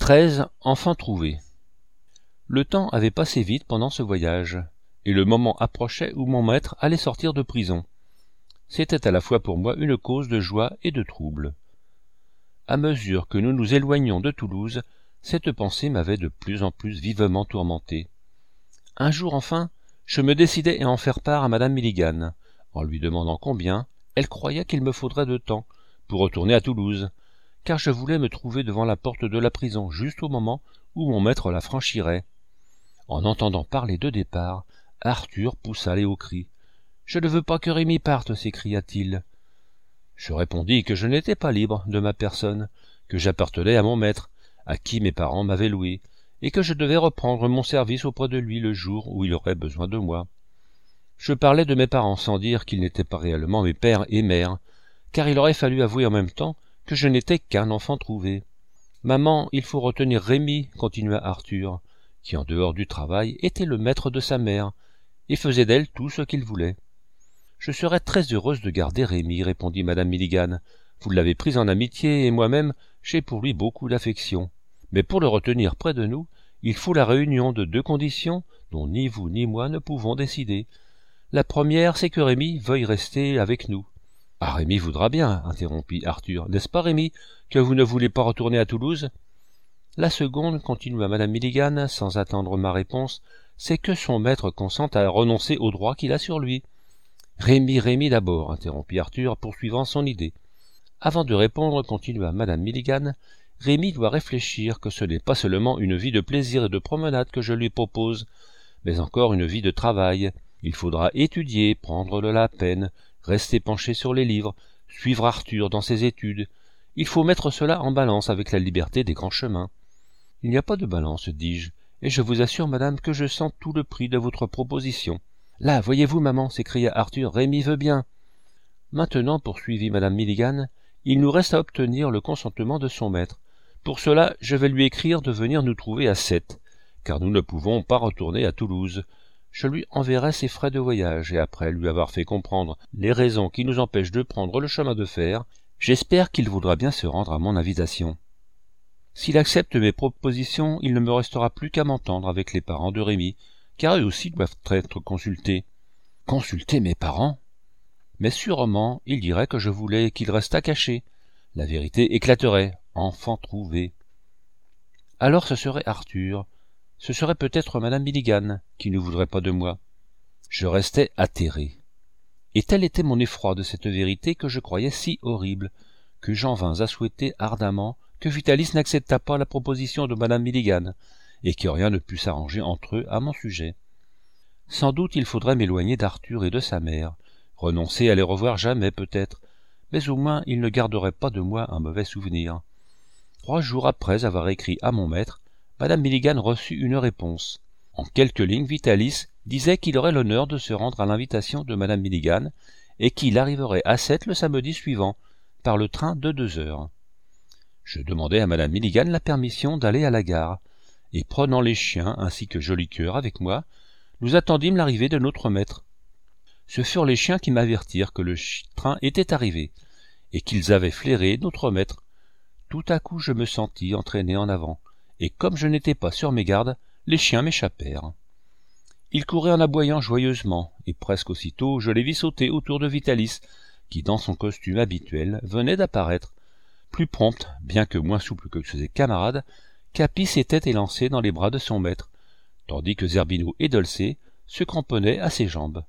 13 enfants trouvés. Le temps avait passé vite pendant ce voyage, et le moment approchait où mon maître allait sortir de prison. C'était à la fois pour moi une cause de joie et de trouble. À mesure que nous nous éloignions de Toulouse, cette pensée m'avait de plus en plus vivement tourmenté. Un jour enfin, je me décidai à en faire part à madame Milligan, en lui demandant combien elle croyait qu'il me faudrait de temps pour retourner à Toulouse, car je voulais me trouver devant la porte de la prison juste au moment où mon maître la franchirait. En entendant parler de départ, Arthur poussa les hauts cris. « Je ne veux pas que Rémi parte, s'écria-t-il. Je répondis que je n'étais pas libre de ma personne, que j'appartenais à mon maître, à qui mes parents m'avaient loué, et que je devais reprendre mon service auprès de lui le jour où il aurait besoin de moi. Je parlais de mes parents sans dire qu'ils n'étaient pas réellement mes pères et mères, car il aurait fallu avouer en même temps que je n'étais qu'un enfant trouvé. « Maman, il faut retenir Rémi, continua Arthur, qui en dehors du travail était le maître de sa mère, et faisait d'elle tout ce qu'il voulait. « Je serais très heureuse de garder Rémi, répondit madame Milligan. Vous l'avez pris en amitié, et moi-même, j'ai pour lui beaucoup d'affection. Mais pour le retenir près de nous, il faut la réunion de deux conditions dont ni vous ni moi ne pouvons décider. La première, c'est que Rémi veuille rester avec nous. »« Ah, Rémi voudra bien, interrompit Arthur. « N'est-ce pas, Rémi, que vous ne voulez pas retourner à Toulouse ?»« La seconde, continua madame Milligan, sans attendre ma réponse, c'est que son maître consente à renoncer aux droits qu'il a sur lui. »« Rémi d'abord, interrompit Arthur, poursuivant son idée. Avant de répondre, continua madame Milligan, Rémi doit réfléchir que ce n'est pas seulement une vie de plaisir et de promenade que je lui propose, mais encore une vie de travail. Il faudra étudier, prendre de la peine, rester penché sur les livres, suivre Arthur dans ses études. Il faut mettre cela en balance avec la liberté des grands chemins. Il n'y a pas de balance, dis-je, et je vous assure, madame, que je sens tout le prix de votre proposition. Là, voyez-vous, maman, s'écria Arthur, Rémi veut bien. Maintenant, poursuivit madame Milligan, il nous reste à obtenir le consentement de son maître. Pour cela, je vais lui écrire de venir nous trouver à Sète, car nous ne pouvons pas retourner à Toulouse. Je lui enverrai ses frais de voyage, et après lui avoir fait comprendre les raisons qui nous empêchent de prendre le chemin de fer, j'espère qu'il voudra bien se rendre à mon invitation. S'il accepte mes propositions, il ne me restera plus qu'à m'entendre avec les parents de Rémi, car eux aussi doivent être consultés. Consulter mes parents? Mais sûrement, il dirait que je voulais qu'il restât caché. La vérité éclaterait, enfant trouvé. Alors ce serait Arthur, ce serait peut-être madame Milligan, qui ne voudrait pas de moi. Je restais atterré. Et tel était mon effroi de cette vérité que je croyais si horrible, que j'en vins à souhaiter ardemment que Vitalis n'acceptât pas la proposition de madame Milligan, et que rien ne pût s'arranger entre eux à mon sujet. Sans doute il faudrait m'éloigner d'Arthur et de sa mère, renoncer à les revoir jamais peut-être, mais au moins ils ne garderaient pas de moi un mauvais souvenir. 3 jours après avoir écrit à mon maître, madame Milligan reçut une réponse. En quelques lignes, Vitalis disait qu'il aurait l'honneur de se rendre à l'invitation de madame Milligan et qu'il arriverait à Sète le samedi suivant, par le train de 2 heures. Je demandai à madame Milligan la permission d'aller à la gare, et prenant les chiens ainsi que Jolicoeur avec moi, nous attendîmes l'arrivée de notre maître. Ce furent les chiens qui m'avertirent que le train était arrivé, et qu'ils avaient flairé notre maître. Tout à coup je me sentis entraîné en avant, et comme je n'étais pas sur mes gardes, les chiens m'échappèrent. Ils couraient en aboyant joyeusement, et presque aussitôt je les vis sauter autour de Vitalis, qui dans son costume habituel venait d'apparaître. Plus prompte, bien que moins souple que ses camarades, Capi s'était élancé dans les bras de son maître, tandis que Zerbino et Dolcet se cramponnaient à ses jambes.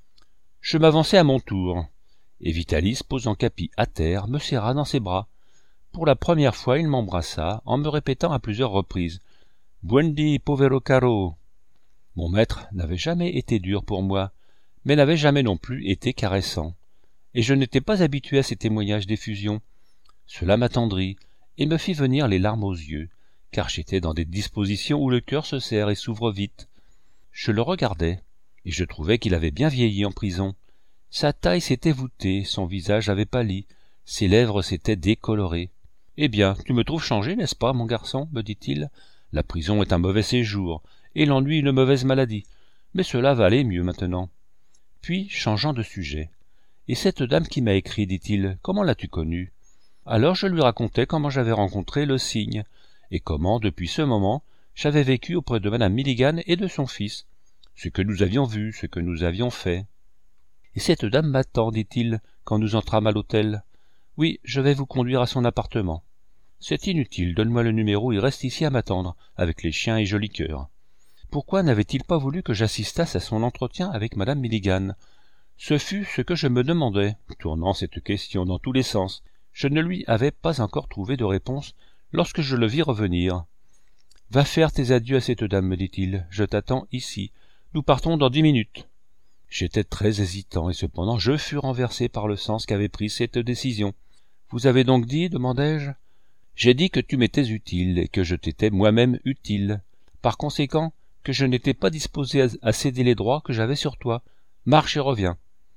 Je m'avançai à mon tour, et Vitalis, posant Capi à terre, me serra dans ses bras. Pour la première fois, il m'embrassa, en me répétant à plusieurs reprises « Buondì, povero caro ». Mon maître n'avait jamais été dur pour moi, mais n'avait jamais non plus été caressant, et je n'étais pas habitué à ces témoignages d'effusion. Cela m'attendrit, et me fit venir les larmes aux yeux, car j'étais dans des dispositions où le cœur se serre et s'ouvre vite. Je le regardais, et je trouvais qu'il avait bien vieilli en prison. Sa taille s'était voûtée, son visage avait pâli, ses lèvres s'étaient décolorées. « Eh bien, tu me trouves changé, n'est-ce pas, mon garçon ?» me dit-il. « La prison est un mauvais séjour, et l'ennui une mauvaise maladie, mais cela va aller mieux maintenant. » Puis, changeant de sujet, « Et cette dame qui m'a écrit, dit-il, comment l'as-tu connue ?» Alors je lui racontai comment j'avais rencontré le cygne, et comment, depuis ce moment, j'avais vécu auprès de madame Milligan et de son fils, ce que nous avions vu, ce que nous avions fait. « Et cette dame m'attend, dit-il, quand nous entrâmes à l'hôtel. Oui, je vais vous conduire à son appartement. C'est inutile, donne-moi le numéro, il reste ici à m'attendre, avec les chiens et joli cœur. » Pourquoi n'avait-il pas voulu que j'assistasse à son entretien avec madame Milligan? Ce fut ce que je me demandais, tournant cette question dans tous les sens. Je ne lui avais pas encore trouvé de réponse lorsque je le vis revenir. « Va faire tes adieux à cette dame, me dit-il, je t'attends ici. Nous partons dans 10 minutes. » J'étais très hésitant, et cependant je fus renversé par le sens qu'avait pris cette décision. « Vous avez donc dit, demandai-je. J'ai dit que tu m'étais utile, et que je t'étais moi-même utile. Par conséquent, que je n'étais pas disposé à céder les droits que j'avais sur toi. Marche et reviens. »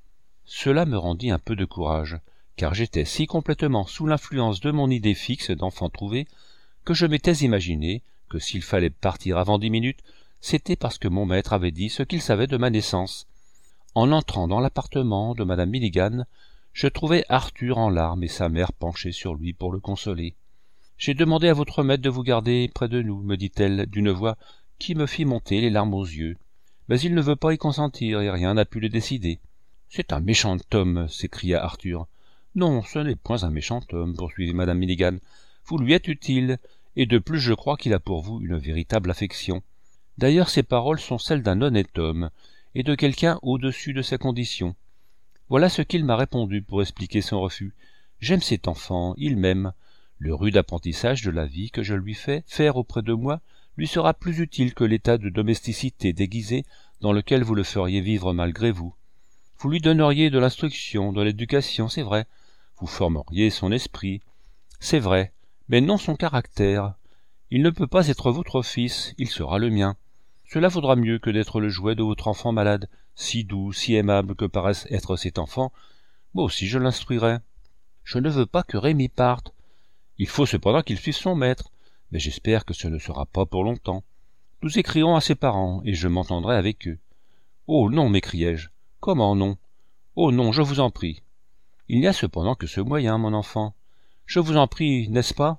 Cela me rendit un peu de courage, car j'étais si complètement sous l'influence de mon idée fixe d'enfant trouvé, que je m'étais imaginé que s'il fallait partir avant 10 minutes, c'était parce que mon maître avait dit ce qu'il savait de ma naissance. En entrant dans l'appartement de madame Milligan, je trouvai Arthur en larmes et sa mère penchée sur lui pour le consoler. « J'ai demandé à votre maître de vous garder près de nous, me dit-elle d'une voix qui me fit monter les larmes aux yeux. Mais il ne veut pas y consentir et rien n'a pu le décider. »« C'est un méchant homme !» s'écria Arthur. « Non, ce n'est point un méchant homme, poursuivit madame Milligan. Vous lui êtes utile, et de plus je crois qu'il a pour vous une véritable affection. D'ailleurs ces paroles sont celles d'un honnête homme, et de quelqu'un au-dessus de sa condition. Voilà ce qu'il m'a répondu pour expliquer son refus. J'aime cet enfant, il m'aime. Le rude apprentissage de la vie que je lui fais faire auprès de moi lui sera plus utile que l'état de domesticité déguisé dans lequel vous le feriez vivre malgré vous. Vous lui donneriez de l'instruction, de l'éducation, c'est vrai. Vous formeriez son esprit, c'est vrai, mais non son caractère. Il ne peut pas être votre fils, il sera le mien. Cela vaudra mieux que d'être le jouet de votre enfant malade, si doux, si aimable que paraisse être cet enfant. Moi aussi je l'instruirai. Je ne veux pas que Rémi parte. Il faut cependant qu'il suive son maître, mais j'espère que ce ne sera pas pour longtemps. Nous écrirons à ses parents, et je m'entendrai avec eux. Oh non, m'écriai-je. Comment non? Oh non, je vous en prie. Il n'y a cependant que ce moyen, mon enfant. Je vous en prie, n'est-ce pas?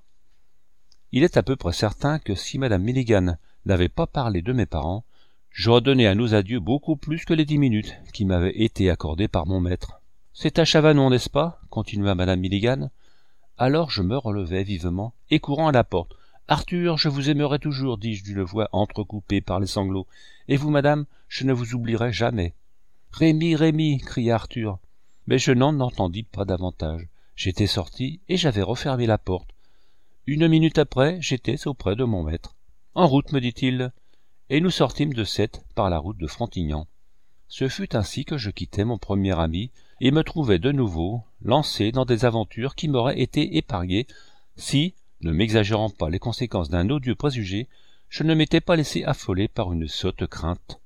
Il est à peu près certain que si madame Milligan n'avait pas parlé de mes parents, j'aurais donné à nos adieux beaucoup plus que les 10 minutes qui m'avaient été accordées par mon maître. C'est à Chavanon, n'est-ce pas? Continua madame Milligan. Alors je me relevai vivement, et courant à la porte. « Arthur, je vous aimerai toujours, dis-je d'une voix entrecoupée par les sanglots. Et vous, madame, je ne vous oublierai jamais. »« Rémi, Rémi !» cria Arthur. Mais je n'en entendis pas davantage. J'étais sorti, et j'avais refermé la porte. 1 minute après, j'étais auprès de mon maître. « En route, me dit-il. » Et nous sortîmes de Sète par la route de Frontignan. Ce fut ainsi que je quittai mon premier ami, et me trouvai de nouveau lancé dans des aventures qui m'auraient été épargnées si, ne m'exagérant pas les conséquences d'un odieux préjugé, je ne m'étais pas laissé affoler par une sotte crainte.